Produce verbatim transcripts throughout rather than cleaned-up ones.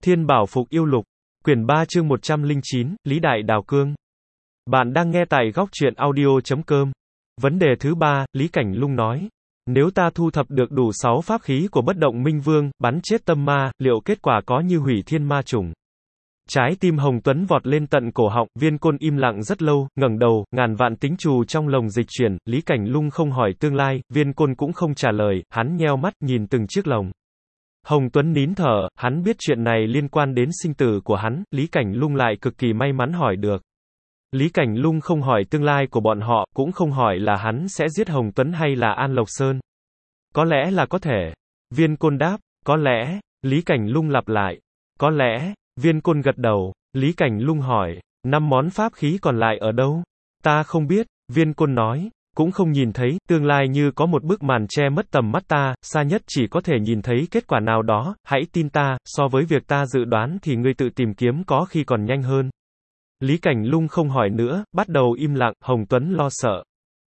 Thiên Bảo Phục Yêu Lục, quyển ba chương một trăm lẻ chín, Lý Đại Đào Cương. Bạn đang nghe tại góc truyện audio chấm com. Vấn đề thứ ba, Lý Cảnh Lung nói. Nếu ta thu thập được đủ sáu pháp khí của bất động minh vương, bắn chết tâm ma, liệu kết quả có như hủy thiên ma chủng? Trái tim Hồng Tuấn vọt lên tận cổ họng, Viên Côn im lặng rất lâu, ngẩng đầu, ngàn vạn tính trù trong lồng dịch chuyển, Lý Cảnh Lung không hỏi tương lai, Viên Côn cũng không trả lời, hắn nheo mắt, nhìn từng chiếc lồng. Hồng Tuấn nín thở, hắn biết chuyện này liên quan đến sinh tử của hắn, Lý Cảnh Lung lại cực kỳ may mắn hỏi được. Lý Cảnh Lung không hỏi tương lai của bọn họ, cũng không hỏi là hắn sẽ giết Hồng Tuấn hay là An Lộc Sơn. Có lẽ là có thể. Viên Côn đáp, có lẽ. Lý Cảnh Lung lặp lại, có lẽ. Viên Côn gật đầu. Lý Cảnh Lung hỏi, năm món pháp khí còn lại ở đâu? Ta không biết. Viên Côn nói, cũng không nhìn thấy, tương lai như có một bức màn che mất tầm mắt ta, xa nhất chỉ có thể nhìn thấy kết quả nào đó, hãy tin ta, so với việc ta dự đoán thì ngươi tự tìm kiếm có khi còn nhanh hơn. Lý Cảnh Lung không hỏi nữa, bắt đầu im lặng, Hồng Tuấn lo sợ.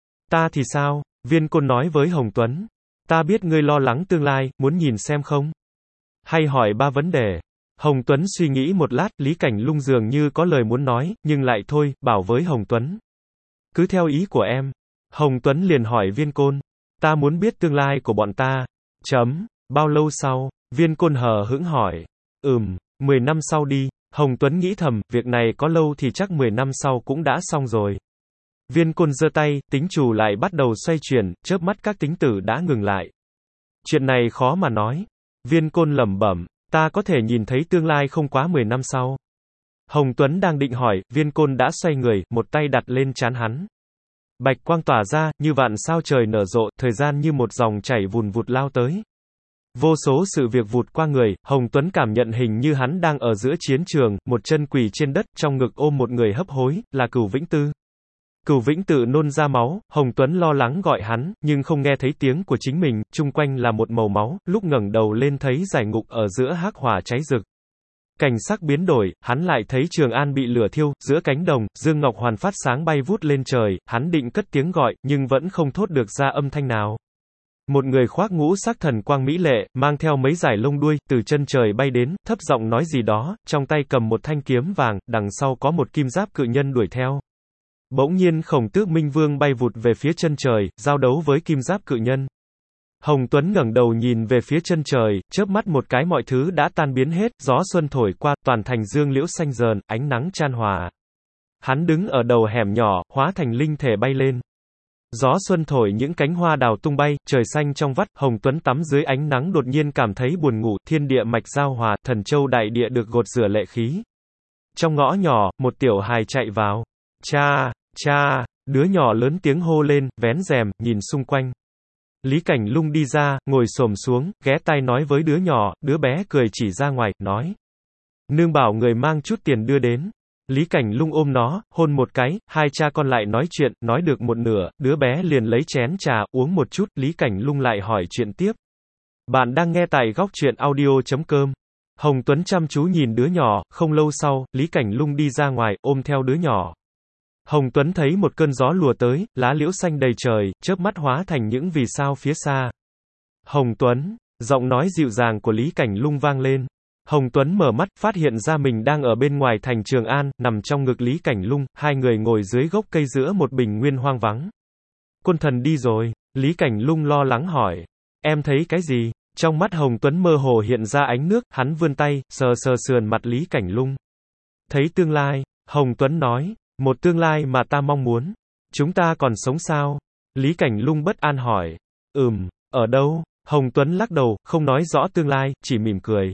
Ta thì sao? Viên Côn nói với Hồng Tuấn. Ta biết ngươi lo lắng tương lai, muốn nhìn xem không? Hay hỏi ba vấn đề. Hồng Tuấn suy nghĩ một lát, Lý Cảnh Lung dường như có lời muốn nói, nhưng lại thôi, bảo với Hồng Tuấn. Cứ theo ý của em. Hồng Tuấn liền hỏi Viên Côn. Ta muốn biết tương lai của bọn ta. Chấm. Bao lâu sau? Viên Côn hờ hững hỏi. Ừm, mười năm sau đi. Hồng Tuấn nghĩ thầm, việc này có lâu thì chắc mười năm sau cũng đã xong rồi. Viên Côn giơ tay, tính trù lại bắt đầu xoay chuyển, chớp mắt các tính tử đã ngừng lại. Chuyện này khó mà nói. Viên Côn lẩm bẩm, ta có thể nhìn thấy tương lai không quá mười năm sau. Hồng Tuấn đang định hỏi, Viên Côn đã xoay người, một tay đặt lên trán hắn. Bạch quang tỏa ra, như vạn sao trời nở rộ, thời gian như một dòng chảy vùn vụt lao tới. Vô số sự việc vụt qua người, Hồng Tuấn cảm nhận hình như hắn đang ở giữa chiến trường, một chân quỳ trên đất, trong ngực ôm một người hấp hối, là Cửu Vĩnh Tư. Cửu Vĩnh Tư nôn ra máu, Hồng Tuấn lo lắng gọi hắn, nhưng không nghe thấy tiếng của chính mình, chung quanh là một màu máu, lúc ngẩng đầu lên thấy giải ngục ở giữa hắc hỏa cháy rực. Cảnh sắc biến đổi, hắn lại thấy Trường An bị lửa thiêu, giữa cánh đồng, Dương Ngọc Hoàn phát sáng bay vút lên trời, hắn định cất tiếng gọi, nhưng vẫn không thốt được ra âm thanh nào. Một người khoác ngũ sắc thần quang mỹ lệ, mang theo mấy dải lông đuôi, từ chân trời bay đến, thấp giọng nói gì đó, trong tay cầm một thanh kiếm vàng, đằng sau có một kim giáp cự nhân đuổi theo. Bỗng nhiên Khổng Tước Minh Vương bay vụt về phía chân trời, giao đấu với kim giáp cự nhân. Hồng Tuấn ngẩng đầu nhìn về phía chân trời, chớp mắt một cái mọi thứ đã tan biến hết, gió xuân thổi qua, toàn thành dương liễu xanh rờn, ánh nắng chan hòa. Hắn đứng ở đầu hẻm nhỏ, hóa thành linh thể bay lên. Gió xuân thổi những cánh hoa đào tung bay, trời xanh trong vắt, Hồng Tuấn tắm dưới ánh nắng đột nhiên cảm thấy buồn ngủ, thiên địa mạch giao hòa, thần châu đại địa được gột rửa lệ khí. Trong ngõ nhỏ, một tiểu hài chạy vào. Cha, cha, đứa nhỏ lớn tiếng hô lên, vén rèm, nhìn xung quanh. Lý Cảnh Lung đi ra, ngồi xổm xuống, ghé tai nói với đứa nhỏ, đứa bé cười chỉ ra ngoài, nói. Nương bảo người mang chút tiền đưa đến. Lý Cảnh Lung ôm nó, hôn một cái, hai cha con lại nói chuyện, nói được một nửa, đứa bé liền lấy chén trà, uống một chút, Lý Cảnh Lung lại hỏi chuyện tiếp. Bạn đang nghe tại góc truyện audio chấm com. Hồng Tuấn chăm chú nhìn đứa nhỏ, không lâu sau, Lý Cảnh Lung đi ra ngoài, ôm theo đứa nhỏ. Hồng Tuấn thấy một cơn gió lùa tới, lá liễu xanh đầy trời, chớp mắt hóa thành những vì sao phía xa. Hồng Tuấn, giọng nói dịu dàng của Lý Cảnh Lung vang lên. Hồng Tuấn mở mắt, phát hiện ra mình đang ở bên ngoài thành Trường An, nằm trong ngực Lý Cảnh Lung, hai người ngồi dưới gốc cây giữa một bình nguyên hoang vắng. Côn thần đi rồi, Lý Cảnh Lung lo lắng hỏi. Em thấy cái gì? Trong mắt Hồng Tuấn mơ hồ hiện ra ánh nước, hắn vươn tay, sờ sờ sườn mặt Lý Cảnh Lung. Thấy tương lai, Hồng Tuấn nói, một tương lai mà ta mong muốn. Chúng ta còn sống sao? Lý Cảnh Lung bất an hỏi. Ừm, ở đâu? Hồng Tuấn lắc đầu, không nói rõ tương lai, chỉ mỉm cười.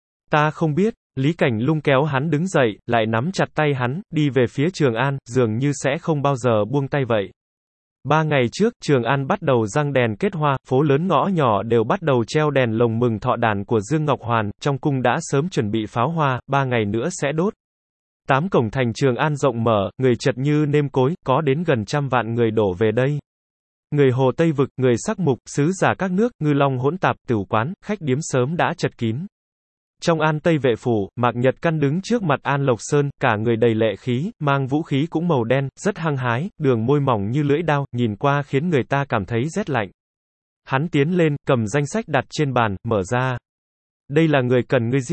Ta không biết. Lý Cảnh Lung kéo hắn đứng dậy, lại nắm chặt tay hắn, đi về phía Trường An, dường như sẽ không bao giờ buông tay vậy. Ba ngày trước, Trường An bắt đầu răng đèn kết hoa, phố lớn ngõ nhỏ đều bắt đầu treo đèn lồng mừng thọ đản của Dương Ngọc Hoàn, trong cung đã sớm chuẩn bị pháo hoa, ba ngày nữa sẽ đốt. Tám cổng thành Trường An rộng mở, người chật như nêm cối, có đến gần trăm vạn người đổ về đây. Người Hồ Tây Vực, người Sắc Mục, sứ giả các nước, ngư long hỗn tạp, tửu quán, khách điếm sớm đã chật kín. Trong An Tây Vệ phủ, Mạc Nhật Căn đứng trước mặt An Lộc Sơn, cả người đầy lệ khí, mang vũ khí cũng màu đen, rất hăng hái, đường môi mỏng như lưỡi dao, nhìn qua khiến người ta cảm thấy rét lạnh. Hắn tiến lên, cầm danh sách đặt trên bàn, mở ra. Đây là người cần ngươi giết.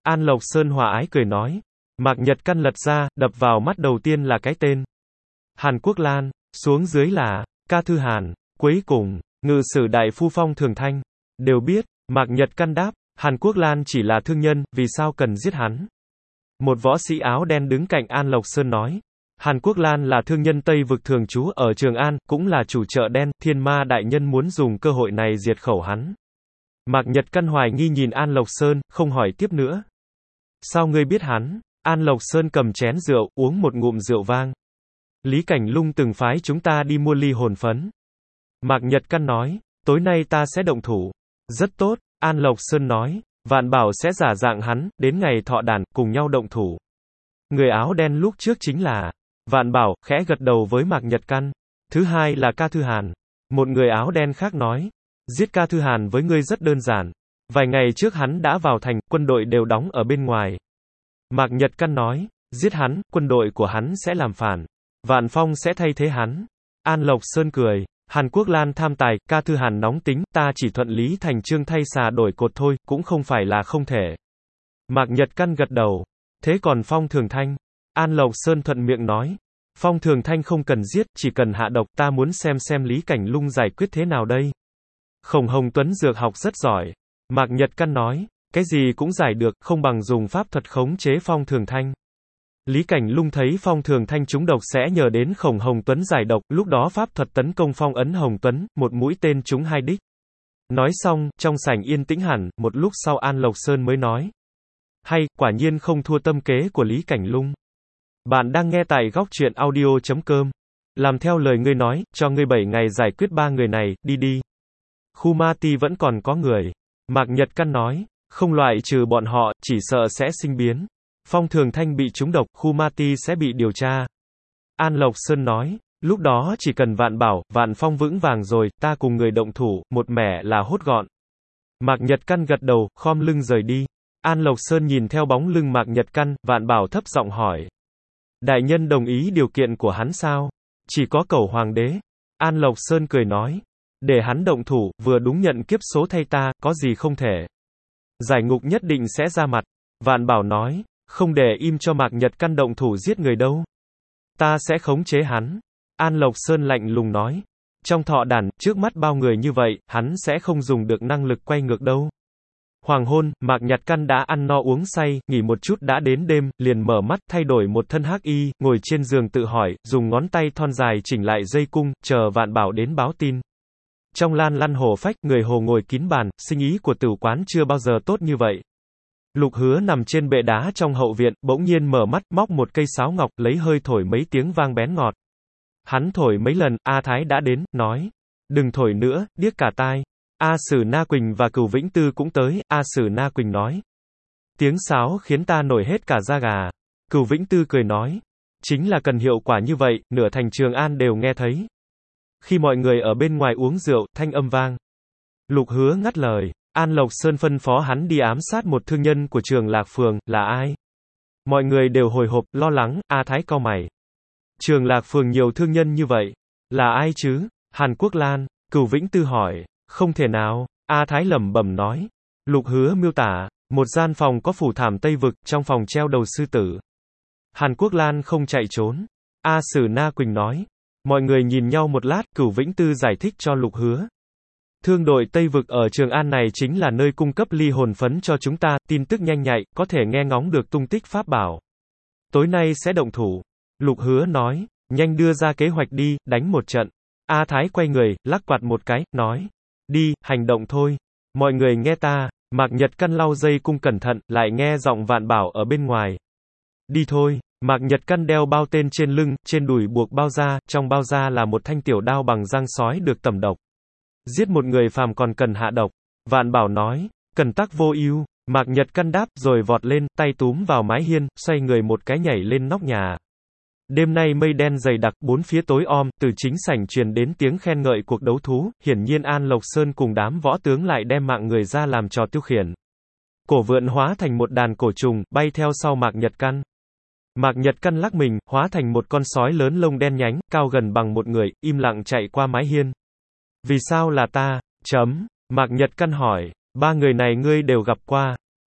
An Lộc Sơn hòa ái cười nói. Mạc Nhật Căn lật ra, đập vào mắt đầu tiên là cái tên Hàn Quốc Lan, xuống dưới là Ca Thư Hàn, cuối cùng, ngự sử đại phu Phong Thường Thanh. Đều biết, Mạc Nhật Căn đáp, Hàn Quốc Lan chỉ là thương nhân, vì sao cần giết hắn? Một võ sĩ áo đen đứng cạnh An Lộc Sơn nói. Hàn Quốc Lan là thương nhân Tây vực thường trú ở Trường An, cũng là chủ chợ đen, Thiên Ma đại nhân muốn dùng cơ hội này diệt khẩu hắn. Mạc Nhật Căn hoài nghi nhìn An Lộc Sơn, không hỏi tiếp nữa. Sao ngươi biết hắn? An Lộc Sơn cầm chén rượu, uống một ngụm rượu vang. Lý Cảnh Lung từng phái chúng ta đi mua ly hồn phấn. Mạc Nhật Căn nói, tối nay ta sẽ động thủ. Rất tốt, An Lộc Sơn nói, Vạn Bảo sẽ giả dạng hắn, đến ngày thọ đàn, cùng nhau động thủ. Người áo đen lúc trước chính là Vạn Bảo, khẽ gật đầu với Mạc Nhật Căn. Thứ hai là Ca Thư Hàn. Một người áo đen khác nói, giết Ca Thư Hàn với ngươi rất đơn giản. Vài ngày trước hắn đã vào thành, quân đội đều đóng ở bên ngoài. Mạc Nhật Căn nói, giết hắn, quân đội của hắn sẽ làm phản. Vạn Phong sẽ thay thế hắn. An Lộc Sơn cười, Hàn Quốc Lan tham tài, Ca Thư Hàn nóng tính, ta chỉ thuận lý thành chương thay xà đổi cột thôi, cũng không phải là không thể. Mạc Nhật Căn gật đầu. Thế còn Phong Thường Thanh? An Lộc Sơn thuận miệng nói. Phong Thường Thanh không cần giết, chỉ cần hạ độc, ta muốn xem xem Lý Cảnh Lung giải quyết thế nào đây. Khổng Hồng Tuấn dược học rất giỏi. Mạc Nhật Căn nói, cái gì cũng giải được, không bằng dùng pháp thuật khống chế Phong Thường Thanh. Lý Cảnh Lung thấy Phong Thường Thanh trúng độc sẽ nhờ đến Khổng Hồng Tuấn giải độc, lúc đó pháp thuật tấn công Phong Ấn Hồng Tuấn, một mũi tên trúng hai đích. Nói xong, trong sảnh yên tĩnh hẳn, một lúc sau An Lộc Sơn mới nói. Hay, quả nhiên không thua tâm kế của Lý Cảnh Lung. Bạn đang nghe tại góc truyện audio chấm com. Làm theo lời ngươi nói, cho ngươi bảy ngày giải quyết ba người này, đi đi. Khu Ma Ti vẫn còn có người. Mạc Nhật Căn nói, không loại trừ bọn họ, chỉ sợ sẽ sinh biến. Phong Thường Thanh bị trúng độc, khu Ma Ti sẽ bị điều tra. An Lộc Sơn nói, lúc đó chỉ cần Vạn Bảo, Vạn Phong vững vàng rồi, ta cùng người động thủ, một mẻ là hốt gọn. Mạc Nhật Căn gật đầu, khom lưng rời đi. An Lộc Sơn nhìn theo bóng lưng Mạc Nhật Căn, Vạn Bảo thấp giọng hỏi. Đại nhân đồng ý điều kiện của hắn sao? Chỉ có Cẩu Hoàng đế. An Lộc Sơn cười nói. Để hắn động thủ, vừa đúng nhận kiếp số thay ta, có gì không thể. Giải ngục nhất định sẽ ra mặt. Vạn Bảo nói, không để im cho Mạc Nhật Căn động thủ giết người đâu. Ta sẽ khống chế hắn. An Lộc Sơn lạnh lùng nói. Trong thọ đàn, trước mắt bao người như vậy, hắn sẽ không dùng được năng lực quay ngược đâu. Hoàng hôn, Mạc Nhật Căn đã ăn no uống say, nghỉ một chút đã đến đêm, liền mở mắt, thay đổi một thân hắc y, ngồi trên giường tự hỏi, dùng ngón tay thon dài chỉnh lại dây cung, chờ Vạn Bảo đến báo tin. Trong lan lăn hồ phách, người hồ ngồi kín bàn, sinh ý của tử quán chưa bao giờ tốt như vậy. Lục Hứa nằm trên bệ đá trong hậu viện, bỗng nhiên mở mắt, móc một cây sáo ngọc, lấy hơi thổi mấy tiếng vang bén ngọt. Hắn thổi mấy lần, A Thái đã đến, nói. Đừng thổi nữa, điếc cả tai. A Sử Na Quỳnh và Cửu Vĩnh Tư cũng tới, A Sử Na Quỳnh nói. Tiếng sáo khiến ta nổi hết cả da gà. Cửu Vĩnh Tư cười nói. Chính là cần hiệu quả như vậy, nửa thành Trường An đều nghe thấy. Khi mọi người ở bên ngoài uống rượu, thanh âm vang. Lục Hứa ngắt lời. An Lộc Sơn phân phó hắn đi ám sát một thương nhân của Trường Lạc Phường, là ai? Mọi người đều hồi hộp, lo lắng, A Thái cau mày. Trường Lạc Phường nhiều thương nhân như vậy. Là ai chứ? Hàn Quốc Lan. Cửu Vĩnh Tư hỏi. Không thể nào. A Thái lẩm bẩm nói. Lục Hứa miêu tả. Một gian phòng có phủ thảm Tây Vực, trong phòng treo đầu sư tử. Hàn Quốc Lan không chạy trốn. A Sử Na Quỳnh nói. Mọi người nhìn nhau một lát, Cửu Vĩnh Tư giải thích cho Lục Hứa. Thương đội Tây Vực ở Trường An này chính là nơi cung cấp ly hồn phấn cho chúng ta, tin tức nhanh nhạy, có thể nghe ngóng được tung tích pháp bảo. Tối nay sẽ động thủ. Lục Hứa nói, nhanh đưa ra kế hoạch đi, đánh một trận. A Thái quay người, lắc quạt một cái, nói. Đi, hành động thôi. Mọi người nghe ta. Mạc Nhật Căn lau dây cung cẩn thận, lại nghe giọng Vạn Bảo ở bên ngoài. Đi thôi. Mạc Nhật Căn đeo bao tên trên lưng, trên đùi buộc bao da, trong bao da là một thanh tiểu đao bằng răng sói được tẩm độc. Giết một người phàm còn cần hạ độc. Vạn Bảo nói, cần tắc vô ưu. Mạc Nhật Căn đáp, rồi vọt lên, tay túm vào mái hiên, xoay người một cái nhảy lên nóc nhà. Đêm nay mây đen dày đặc, bốn phía tối om, từ chính sảnh truyền đến tiếng khen ngợi cuộc đấu thú, hiển nhiên An Lộc Sơn cùng đám võ tướng lại đem mạng người ra làm trò tiêu khiển. Cổ vượn hóa thành một đàn cổ trùng, bay theo sau Mạc Nhật Căn. Mạc Nhật Căn lắc mình, hóa thành một con sói lớn lông đen nhánh, cao gần bằng một người, im lặng chạy qua mái hiên. Vì sao là ta? Chấm. Mạc Nhật Căn hỏi, ba người này ngươi đều gặp qua.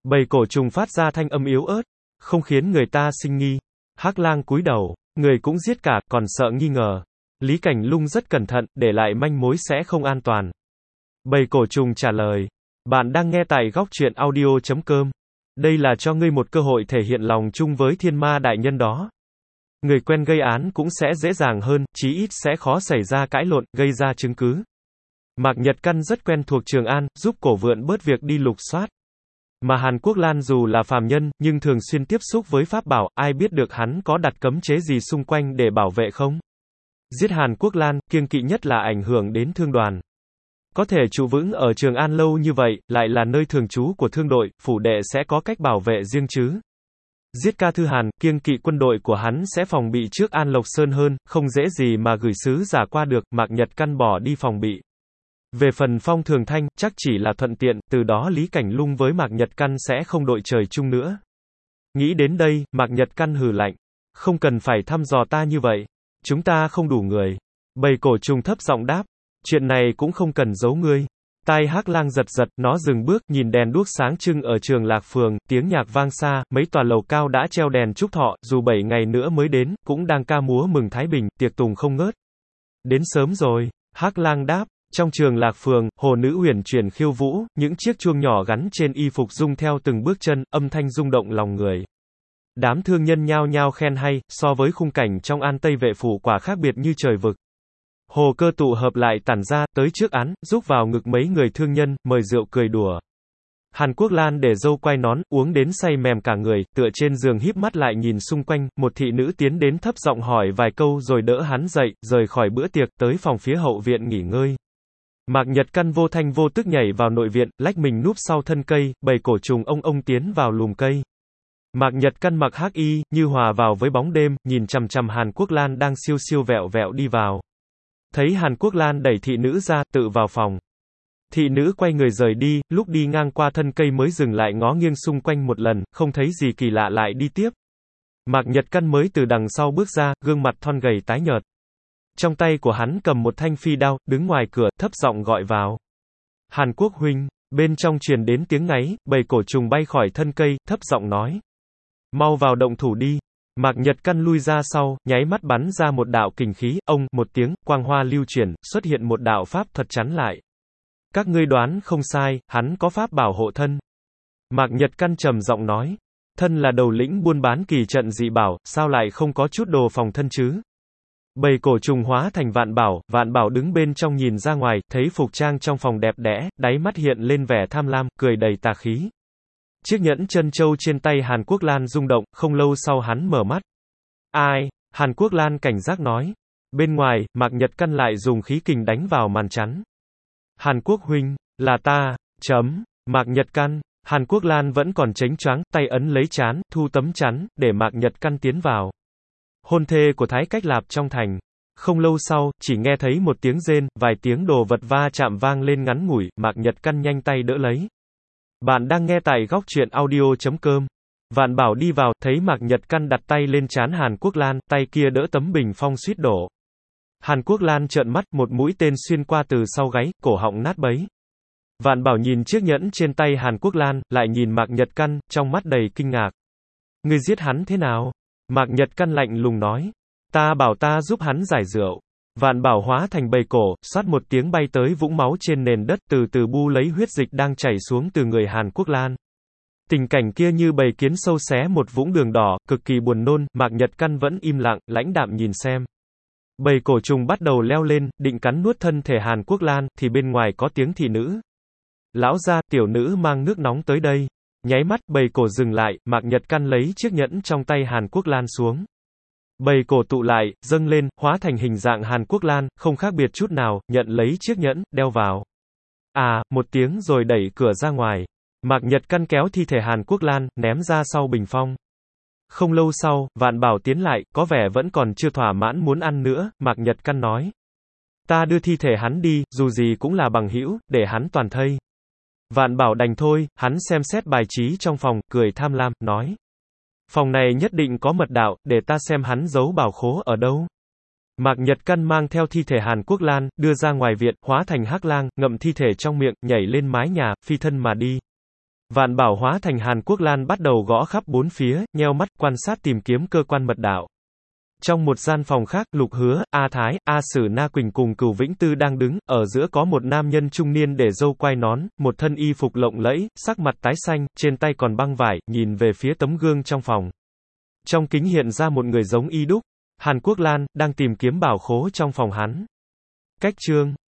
Bầy cổ trùng phát ra thanh âm yếu ớt, không khiến người ta sinh nghi. Hắc Lang cúi đầu, người cũng giết cả, còn sợ nghi ngờ. Lý Cảnh Lung rất cẩn thận, để lại manh mối sẽ không an toàn. Bầy cổ trùng trả lời, bạn đang nghe tại góc truyện audio chấm com. Đây là cho ngươi một cơ hội thể hiện lòng chung với thiên ma đại nhân đó. Người quen gây án cũng sẽ dễ dàng hơn, chí ít sẽ khó xảy ra cãi lộn, gây ra chứng cứ. Mạc Nhật Căn rất quen thuộc Trường An, giúp Cổ Vượn bớt việc đi lục soát. Mà Hàn Quốc Lan dù là phàm nhân, nhưng thường xuyên tiếp xúc với pháp bảo, ai biết được hắn có đặt cấm chế gì xung quanh để bảo vệ không? Giết Hàn Quốc Lan, kiêng kỵ nhất là ảnh hưởng đến thương đoàn. Có thể trụ vững ở Trường An lâu như vậy, lại là nơi thường trú của thương đội, phủ đệ sẽ có cách bảo vệ riêng chứ. Giết Ca Thư Hàn, kiêng kỵ quân đội của hắn sẽ phòng bị trước An Lộc Sơn hơn, không dễ gì mà gửi sứ giả qua được, Mạc Nhật Căn bỏ đi phòng bị. Về phần Phong Thường Thanh, chắc chỉ là thuận tiện, từ đó Lý Cảnh Lung với Mạc Nhật Căn sẽ không đội trời chung nữa. Nghĩ đến đây, Mạc Nhật Căn hừ lạnh. Không cần phải thăm dò ta như vậy. Chúng ta không đủ người. Bầy cổ trùng thấp giọng đáp. Chuyện này cũng không cần giấu ngươi. Tai Hắc Lang giật giật, nó dừng bước, nhìn đèn đuốc sáng trưng ở Trường Lạc Phường, tiếng nhạc vang xa, mấy tòa lầu cao đã treo đèn chúc thọ, dù bảy ngày nữa mới đến, cũng đang ca múa mừng Thái Bình, tiệc tùng không ngớt. Đến sớm rồi, Hắc Lang đáp. Trong Trường Lạc Phường, hồ nữ huyền chuyển khiêu vũ, những chiếc chuông nhỏ gắn trên y phục rung theo từng bước chân, âm thanh rung động lòng người. Đám thương nhân nhao nhao khen hay, so với khung cảnh trong An Tây Vệ phủ quả khác biệt như trời vực. Hồ Cơ tụ hợp lại tản ra, tới trước án, rúc vào ngực mấy người thương nhân, mời rượu cười đùa. Hàn Quốc Lan để râu quai nón, uống đến say mềm cả người, tựa trên giường híp mắt lại nhìn xung quanh, một thị nữ tiến đến thấp giọng hỏi vài câu rồi đỡ hắn dậy, rời khỏi bữa tiệc, tới phòng phía hậu viện nghỉ ngơi. Mạc Nhật Căn vô thanh vô tức nhảy vào nội viện, lách mình núp sau thân cây, bầy cổ trùng ông ông tiến vào lùm cây. Mạc Nhật Căn mặc hắc y, như hòa vào với bóng đêm, nhìn chằm chằm Hàn Quốc Lan đang siêu siêu vẹo vẹo đi vào. Thấy Hàn Quốc Lan đẩy thị nữ ra, tự vào phòng. Thị nữ quay người rời đi, lúc đi ngang qua thân cây mới dừng lại ngó nghiêng xung quanh một lần, không thấy gì kỳ lạ lại đi tiếp. Mạc Nhật Căn mới từ đằng sau bước ra, gương mặt thon gầy tái nhợt. Trong tay của hắn cầm một thanh phi đao, đứng ngoài cửa, thấp giọng gọi vào. Hàn Quốc huynh, bên trong truyền đến tiếng ngáy, bầy cổ trùng bay khỏi thân cây, thấp giọng nói. Mau vào động thủ đi. Mạc Nhật Căn lui ra sau, nháy mắt bắn ra một đạo kình khí, ông, một tiếng, quang hoa lưu chuyển, xuất hiện một đạo pháp thuật chắn lại. Các ngươi đoán không sai, hắn có pháp bảo hộ thân. Mạc Nhật Căn trầm giọng nói. Thân là đầu lĩnh buôn bán kỳ trận dị bảo, sao lại không có chút đồ phòng thân chứ? Bầy cổ trùng hóa thành Vạn Bảo, Vạn Bảo đứng bên trong nhìn ra ngoài, thấy phục trang trong phòng đẹp đẽ, đáy mắt hiện lên vẻ tham lam, cười đầy tà khí. Chiếc nhẫn chân châu trên tay Hàn Quốc Lan rung động, không lâu sau hắn mở mắt. Ai? Hàn Quốc Lan cảnh giác nói. Bên ngoài, Mạc Nhật Căn lại dùng khí kình đánh vào màn chắn. Hàn Quốc huynh, là ta, chấm, Mạc Nhật Căn. Hàn Quốc Lan vẫn còn chánh choáng, tay ấn lấy trán, thu tấm chắn, để Mạc Nhật Căn tiến vào. Hôn thê của Thái Cách Lạp trong thành. Không lâu sau, chỉ nghe thấy một tiếng rên, vài tiếng đồ vật va chạm vang lên ngắn ngủi, Mạc Nhật Căn nhanh tay đỡ lấy. Bạn đang nghe tại góc truyện audio chấm com. Vạn Bảo đi vào, thấy Mạc Nhật Căn đặt tay lên trán Hàn Quốc Lan, tay kia đỡ tấm bình phong suýt đổ. Hàn Quốc Lan trợn mắt, một mũi tên xuyên qua từ sau gáy, cổ họng nát bấy. Vạn Bảo nhìn chiếc nhẫn trên tay Hàn Quốc Lan, lại nhìn Mạc Nhật Căn, trong mắt đầy kinh ngạc. Ngươi giết hắn thế nào? Mạc Nhật Căn lạnh lùng nói. Ta bảo ta giúp hắn giải rượu. Vạn Bảo hóa thành bầy cổ, xoát một tiếng bay tới vũng máu trên nền đất, từ từ bu lấy huyết dịch đang chảy xuống từ người Hàn Quốc Lan. Tình cảnh kia như bầy kiến sâu xé một vũng đường đỏ, cực kỳ buồn nôn, Mạc Nhật Căn vẫn im lặng, lãnh đạm nhìn xem. Bầy cổ trùng bắt đầu leo lên, định cắn nuốt thân thể Hàn Quốc Lan, thì bên ngoài có tiếng thị nữ. Lão gia, tiểu nữ mang nước nóng tới đây. Nháy mắt, bầy cổ dừng lại, Mạc Nhật Căn lấy chiếc nhẫn trong tay Hàn Quốc Lan xuống. Bầy cổ tụ lại, dâng lên, hóa thành hình dạng Hàn Quốc Lan, không khác biệt chút nào, nhận lấy chiếc nhẫn, đeo vào. À, một tiếng rồi đẩy cửa ra ngoài. Mạc Nhật Căn kéo thi thể Hàn Quốc Lan, ném ra sau bình phong. Không lâu sau, Vạn Bảo tiến lại, có vẻ vẫn còn chưa thỏa mãn muốn ăn nữa, Mạc Nhật Căn nói. Ta đưa thi thể hắn đi, dù gì cũng là bằng hữu, để hắn toàn thây. Vạn Bảo đành thôi, hắn xem xét bài trí trong phòng, cười tham lam, nói. Phòng này nhất định có mật đạo, để ta xem hắn giấu bảo khố ở đâu. Mạc Nhật Căn mang theo thi thể Hàn Quốc Lan, đưa ra ngoài viện, hóa thành Hắc Lang, ngậm thi thể trong miệng, nhảy lên mái nhà, phi thân mà đi. Vạn Bảo hóa thành Hàn Quốc Lan bắt đầu gõ khắp bốn phía, nheo mắt, quan sát tìm kiếm cơ quan mật đạo. Trong một gian phòng khác, Lục Hứa, A Thái, A Sử Na Quỳnh cùng Cửu Vĩnh Tư đang đứng, ở giữa có một nam nhân trung niên để râu quai nón, một thân y phục lộng lẫy, sắc mặt tái xanh, trên tay còn băng vải, nhìn về phía tấm gương trong phòng. Trong kính hiện ra một người giống y đúc. Hàn Quốc Lan, đang tìm kiếm bảo khố trong phòng hắn. Cách chương